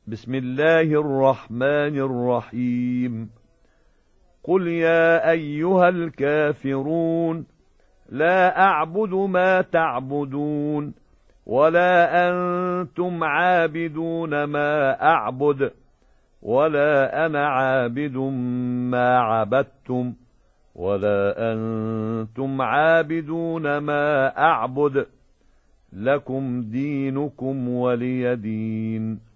بسم الله الرحمن الرحيم. قل يا أيها الكافرون لا أعبد ما تعبدون ولا أنتم عابدون ما أعبد ولا أنا عابد ما عبدتم ولا أنتم عابدون ما أعبد لكم دينكم ولي دين.